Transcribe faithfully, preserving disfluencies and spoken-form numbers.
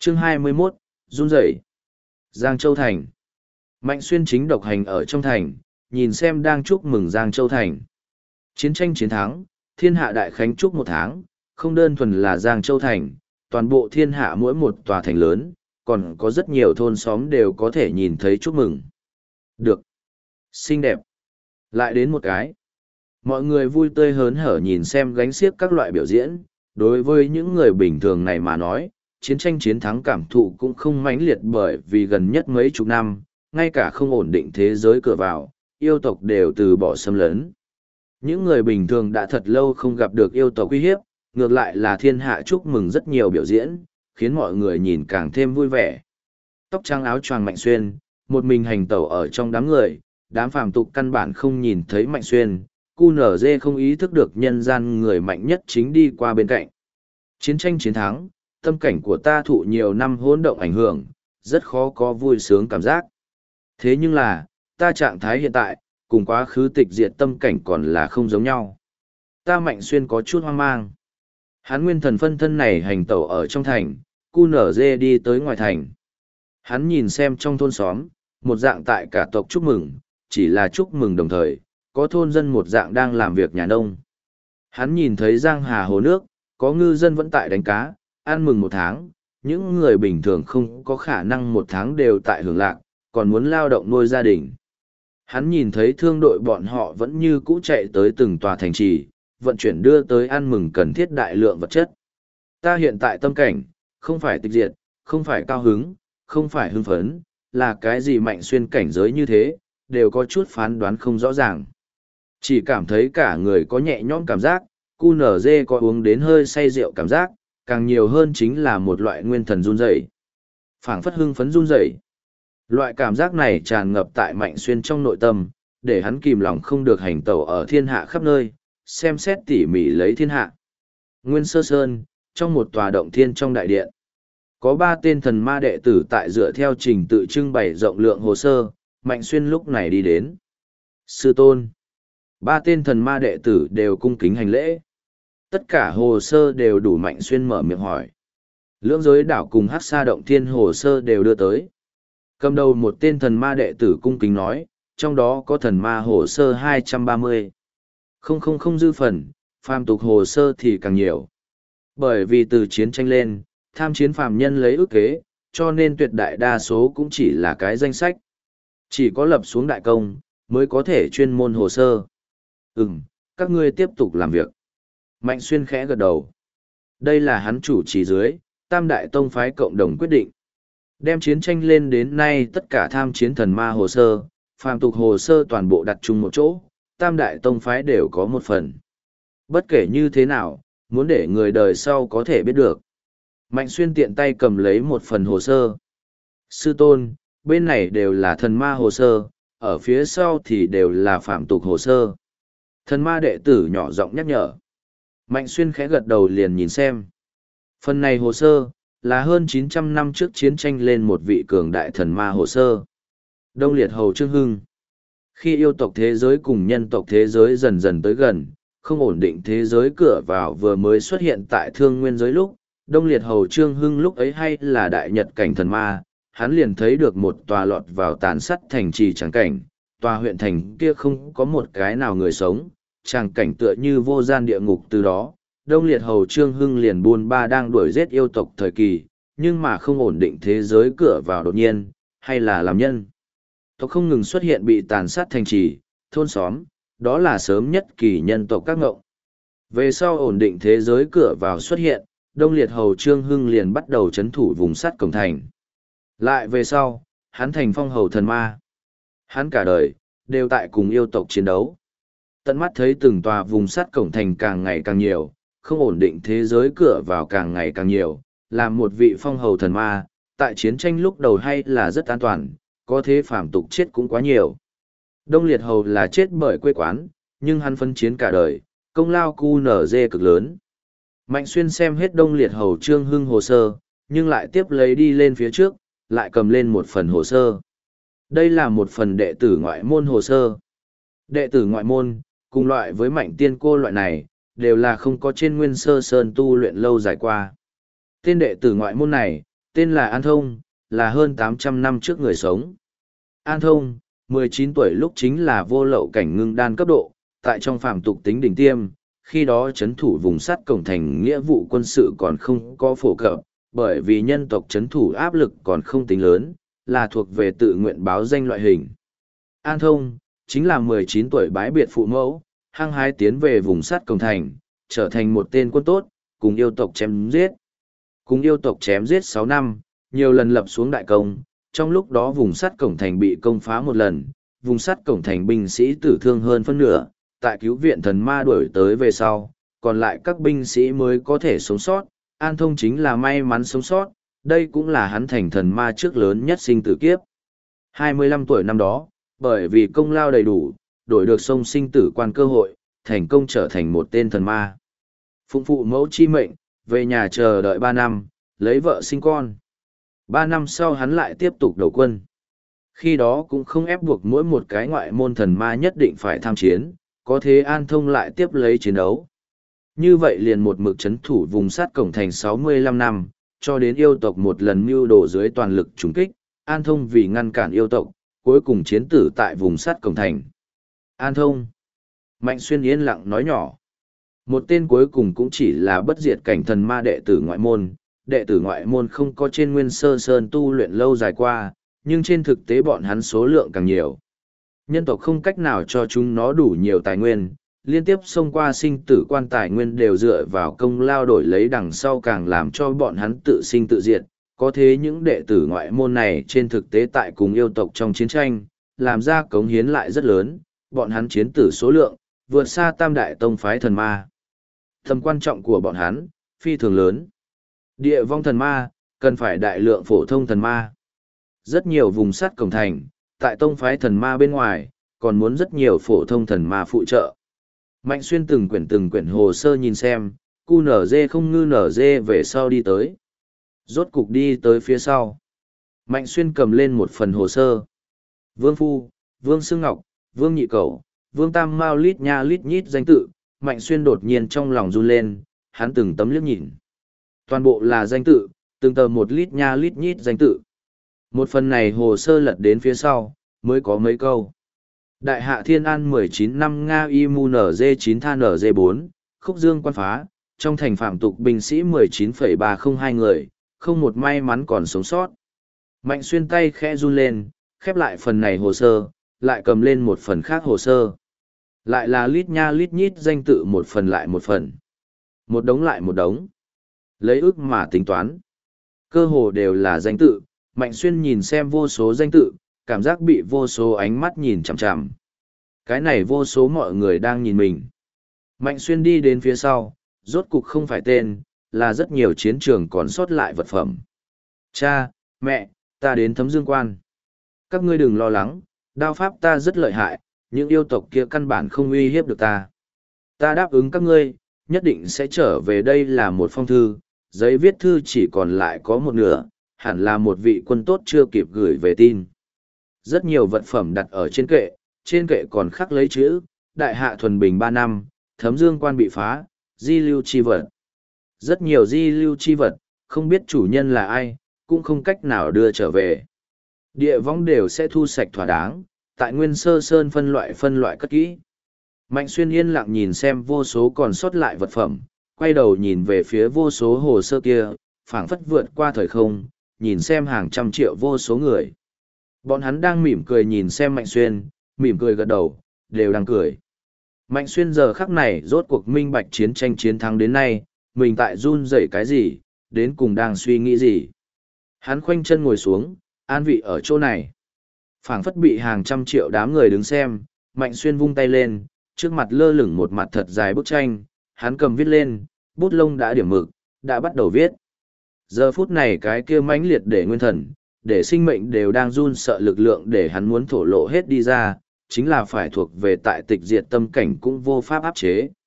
Chương hai mươi mốt, run rẩy. Giang Châu Thành. Mạnh Xuyên chính độc hành ở trong thành, nhìn xem đang chúc mừng Giang Châu Thành. Chiến tranh chiến thắng, thiên hạ đại khánh chúc một tháng, không đơn thuần là Giang Châu Thành, toàn bộ thiên hạ mỗi một tòa thành lớn, còn có rất nhiều thôn xóm đều có thể nhìn thấy chúc mừng. Được. Xinh đẹp. Lại đến một cái. Mọi người vui tươi hớn hở nhìn xem gánh xiếc các loại biểu diễn, đối với những người bình thường này mà nói, chiến tranh chiến thắng cảm thụ cũng không mãnh liệt bởi vì gần nhất mấy chục năm, ngay cả không ổn định thế giới cửa vào, yêu tộc đều từ bỏ xâm lấn. Những người bình thường đã thật lâu không gặp được yêu tộc uy hiếp, ngược lại là thiên hạ chúc mừng rất nhiều biểu diễn, khiến mọi người nhìn càng thêm vui vẻ. Tóc trắng áo choàng Mạnh Xuyên, một mình hành tẩu ở trong đám người, đám phàm tục căn bản không nhìn thấy Mạnh Xuyên, cu nở dê không ý thức được nhân gian người mạnh nhất chính đi qua bên cạnh. Chiến tranh chiến thắng, tâm cảnh của ta thụ nhiều năm hỗn động ảnh hưởng, rất khó có vui sướng cảm giác. Thế nhưng là, ta trạng thái hiện tại, cùng quá khứ tịch diệt tâm cảnh còn là không giống nhau. Ta Mạnh Xuyên có chút hoang mang. Hắn nguyên thần phân thân này hành tẩu ở trong thành, cu nở dê đi tới ngoài thành. Hắn nhìn xem trong thôn xóm, một dạng tại cả tộc chúc mừng, chỉ là chúc mừng đồng thời, có thôn dân một dạng đang làm việc nhà nông. Hắn nhìn thấy giang hà hồ nước, có ngư dân vẫn tại đánh cá, ăn mừng một tháng, những người bình thường không có khả năng một tháng đều tại hưởng lạc, còn muốn lao động nuôi gia đình. Hắn nhìn thấy thương đội bọn họ vẫn như cũ chạy tới từng tòa thành trì, vận chuyển đưa tới ăn mừng cần thiết đại lượng vật chất. Ta hiện tại tâm cảnh, không phải tịch diệt, không phải cao hứng, không phải hưng phấn, là cái gì Mạnh Xuyên cảnh giới như thế, đều có chút phán đoán không rõ ràng. Chỉ cảm thấy cả người có nhẹ nhõm cảm giác, cu nở dê có uống đến hơi say rượu cảm giác, càng nhiều hơn chính là một loại nguyên thần run rẩy, phảng phất hưng phấn run rẩy. Loại cảm giác này tràn ngập tại Mạnh Xuyên trong nội tâm, để hắn kìm lòng không được hành tẩu ở thiên hạ khắp nơi, xem xét tỉ mỉ lấy thiên hạ. Nguyên Sơ Sơn, trong một tòa động thiên trong đại điện, có ba tên thần ma đệ tử tại dựa theo trình tự trưng bày rộng lượng hồ sơ, Mạnh Xuyên lúc này đi đến. Sư tôn. Ba tên thần ma đệ tử đều cung kính hành lễ. Tất cả hồ sơ đều đủ. Mạnh Xuyên mở miệng hỏi. Lưỡng giới đảo cùng Hắc Sa động thiên hồ sơ đều đưa tới. Cầm đầu một tên thần ma đệ tử cung kính nói, trong đó có thần ma hồ sơ hai trăm ba mươi. Không không không dư phần, phàm tục hồ sơ thì càng nhiều. Bởi vì từ chiến tranh lên, tham chiến phàm nhân lấy ước kế, cho nên tuyệt đại đa số cũng chỉ là cái danh sách. Chỉ có lập xuống đại công, mới có thể chuyên môn hồ sơ. Ừm, các ngươi tiếp tục làm việc. Mạnh Xuyên khẽ gật đầu. Đây là hắn chủ trì dưới, Tam Đại Tông phái cộng đồng quyết định. Đem chiến tranh lên đến nay tất cả tham chiến thần ma hồ sơ, phàm tục hồ sơ toàn bộ đặt chung một chỗ, Tam Đại Tông phái đều có một phần. Bất kể như thế nào, muốn để người đời sau có thể biết được. Mạnh Xuyên tiện tay cầm lấy một phần hồ sơ. Sư tôn, bên này đều là thần ma hồ sơ, ở phía sau thì đều là phàm tục hồ sơ. Thần ma đệ tử nhỏ giọng nhắc nhở. Mạnh Xuyên khẽ gật đầu liền nhìn xem. Phần này hồ sơ, là hơn chín trăm năm trước chiến tranh lên một vị cường đại thần ma hồ sơ. Đông Liệt Hầu Trương Hưng. Khi yêu tộc thế giới cùng nhân tộc thế giới dần dần tới gần, không ổn định thế giới cửa vào vừa mới xuất hiện tại thương nguyên giới lúc, Đông Liệt Hầu Trương Hưng lúc ấy hay là đại nhật cảnh thần ma, hắn liền thấy được một tòa lọt vào tàn sắt thành trì trắng cảnh, tòa huyện thành kia không có một cái nào người sống, tràng cảnh tựa như vô gian địa ngục. Từ đó, Đông Liệt Hầu Trương Hưng liền buôn ba đang đuổi giết yêu tộc thời kỳ, nhưng mà không ổn định thế giới cửa vào đột nhiên, hay là làm nhân. Tộc không ngừng xuất hiện bị tàn sát thành trì, thôn xóm, đó là sớm nhất kỳ nhân tộc các ngộng. Về sau ổn định thế giới cửa vào xuất hiện, Đông Liệt Hầu Trương Hưng liền bắt đầu chấn thủ vùng sắt cổng thành. Lại về sau, hắn thành phong hầu thần ma. Hắn cả đời, đều tại cùng yêu tộc chiến đấu. Tận mắt thấy từng tòa vùng sắt cổng thành càng ngày càng nhiều, không ổn định thế giới cửa vào càng ngày càng nhiều, làm một vị phong hầu thần ma, tại chiến tranh lúc đầu hay là rất an toàn, có thế phàm tục chết cũng quá nhiều. Đông Liệt Hầu là chết bởi quê quán, nhưng hắn phân chiến cả đời, công lao cu nở dê cực lớn. Mạnh Xuyên xem hết Đông Liệt Hầu Trương Hưng hồ sơ, nhưng lại tiếp lấy đi lên phía trước, lại cầm lên một phần hồ sơ. Đây là một phần đệ tử ngoại môn hồ sơ. Đệ tử ngoại môn, cùng loại với Mạnh Tiên Cô loại này, đều là không có trên Nguyên Sơ Sơn tu luyện lâu dài qua. Tên đệ tử ngoại môn này, Tên là An Thông, là hơn tám trăm năm trước người sống. An Thông, mười chín tuổi lúc chính là vô lậu cảnh ngưng đan cấp độ, tại trong phàm tục tính đỉnh tiêm, khi đó chấn thủ vùng sắt cổng thành nghĩa vụ quân sự còn không có phổ cập, bởi vì nhân tộc chấn thủ áp lực còn không tính lớn, là thuộc về tự nguyện báo danh loại hình. An Thông, chính là mười chín tuổi bái biệt phụ mẫu, hăng hái tiến về vùng sắt cổng thành, trở thành một tên quân tốt, cùng yêu tộc chém giết. Cùng yêu tộc chém giết sáu năm, nhiều lần lập xuống đại công, trong lúc đó vùng sắt cổng thành bị công phá một lần, vùng sắt cổng thành binh sĩ tử thương hơn phân nửa, tại cứu viện thần ma đuổi tới về sau, còn lại các binh sĩ mới có thể sống sót, An Thông chính là may mắn sống sót, đây cũng là hắn thành thần ma trước lớn nhất sinh tử kiếp. hai mươi lăm tuổi năm đó, bởi vì công lao đầy đủ, đổi được sông sinh tử quan cơ hội, thành công trở thành một tên thần ma. Phụng phụ mẫu chi mệnh, về nhà chờ đợi ba năm, lấy vợ sinh con. Ba năm sau hắn lại tiếp tục đầu quân. Khi đó cũng không ép buộc mỗi một cái ngoại môn thần ma nhất định phải tham chiến, có thế An Thông lại tiếp lấy chiến đấu. Như vậy liền một mực chấn thủ vùng sắt cổng thành sáu mươi lăm năm, cho đến yêu tộc một lần mưu đồ dưới toàn lực trúng kích, An Thông vì ngăn cản yêu tộc, cuối cùng chiến tử tại vùng sắt cổng thành. An Thông. Mạnh Xuyên yên lặng nói nhỏ. Một tên cuối cùng cũng chỉ là bất diệt cảnh thần ma đệ tử ngoại môn, đệ tử ngoại môn không có trên nguyên sơ sơn tu luyện lâu dài qua, nhưng trên thực tế bọn hắn số lượng càng nhiều. Nhân tộc không cách nào cho chúng nó đủ nhiều tài nguyên, liên tiếp xông qua sinh tử quan tài nguyên đều dựa vào công lao đổi lấy đằng sau càng làm cho bọn hắn tự sinh tự diệt. Có thế những đệ tử ngoại môn này trên thực tế tại cùng yêu tộc trong chiến tranh, làm ra cống hiến lại rất lớn, bọn hắn chiến tử số lượng, vượt xa tam đại tông phái thần ma. Tầm quan trọng của bọn hắn, phi thường lớn. Địa vong thần ma, cần phải đại lượng phổ thông thần ma. Rất nhiều vùng sắt cổng thành, tại tông phái thần ma bên ngoài, còn muốn rất nhiều phổ thông thần ma phụ trợ. Mạnh Xuyên từng quyển từng quyển hồ sơ nhìn xem, cu nở dê không ngư nở dê về sau đi tới. Rốt cục đi tới phía sau. Mạnh Xuyên cầm lên một phần hồ sơ. Vương Phu, Vương Sương Ngọc, Vương Nhị Cẩu, Vương Tam Mao lít nha lít nhít danh tự, Mạnh Xuyên đột nhiên trong lòng run lên, hắn từng tấm liếc nhìn. Toàn bộ là danh tự, từng tờ một lít nha lít nhít danh tự. Một phần này hồ sơ lật đến phía sau, mới có mấy câu. Đại hạ Thiên An mười chín năm Nga Y Mu N G chín Tha N G bốn, Khúc Dương quan phá, trong thành phạm tục binh sĩ mười chín phẩy ba không hai người, không một may mắn còn sống sót. Mạnh Xuyên tay khẽ run lên, khép lại phần này hồ sơ, lại cầm lên một phần khác hồ sơ. Lại là lít nha lít nhít danh tự một phần lại một phần. Một đống lại một đống. Lấy ước mà tính toán. Cơ hồ đều là danh tự, Mạnh Xuyên nhìn xem vô số danh tự, cảm giác bị vô số ánh mắt nhìn chằm chằm. Cái này vô số mọi người đang nhìn mình. Mạnh Xuyên đi đến phía sau, rốt cục không phải tên, là rất nhiều chiến trường còn sót lại vật phẩm. Cha, mẹ, ta đến Thấm Dương Quan. Các ngươi đừng lo lắng, đao pháp ta rất lợi hại, những yêu tộc kia căn bản không uy hiếp được ta. Ta đáp ứng các ngươi, nhất định sẽ trở về đây là một phong thư, giấy viết thư chỉ còn lại có một nửa, hẳn là một vị quân tốt chưa kịp gửi về tin. Rất nhiều vật phẩm đặt ở trên kệ, trên kệ còn khắc lấy chữ, đại hạ thuần bình ba năm, Thấm Dương Quan bị phá, di lưu chi vật. Rất nhiều di lưu chi vật, không biết chủ nhân là ai, cũng không cách nào đưa trở về. Địa võng đều sẽ thu sạch thỏa đáng, tại Nguyên Sơ Sơn phân loại phân loại cất kỹ. Mạnh Xuyên yên lặng nhìn xem vô số còn sót lại vật phẩm, quay đầu nhìn về phía vô số hồ sơ kia, phảng phất vượt qua thời không, nhìn xem hàng trăm triệu vô số người. Bọn hắn đang mỉm cười nhìn xem Mạnh Xuyên, mỉm cười gật đầu, đều đang cười. Mạnh Xuyên giờ khắc này rốt cuộc minh bạch chiến tranh chiến thắng đến nay, mình tại run rẩy cái gì, đến cùng đang suy nghĩ gì. Hắn khoanh chân ngồi xuống, an vị ở chỗ này. Phảng phất bị hàng trăm triệu đám người đứng xem, Mạnh Xuyên vung tay lên, trước mặt lơ lửng một mặt thật dài bức tranh, hắn cầm viết lên, bút lông đã điểm mực, đã bắt đầu viết. Giờ phút này cái kia mãnh liệt để nguyên thần, để sinh mệnh đều đang run sợ lực lượng để hắn muốn thổ lộ hết đi ra, chính là phải thuộc về tại tịch diệt tâm cảnh cũng vô pháp áp chế.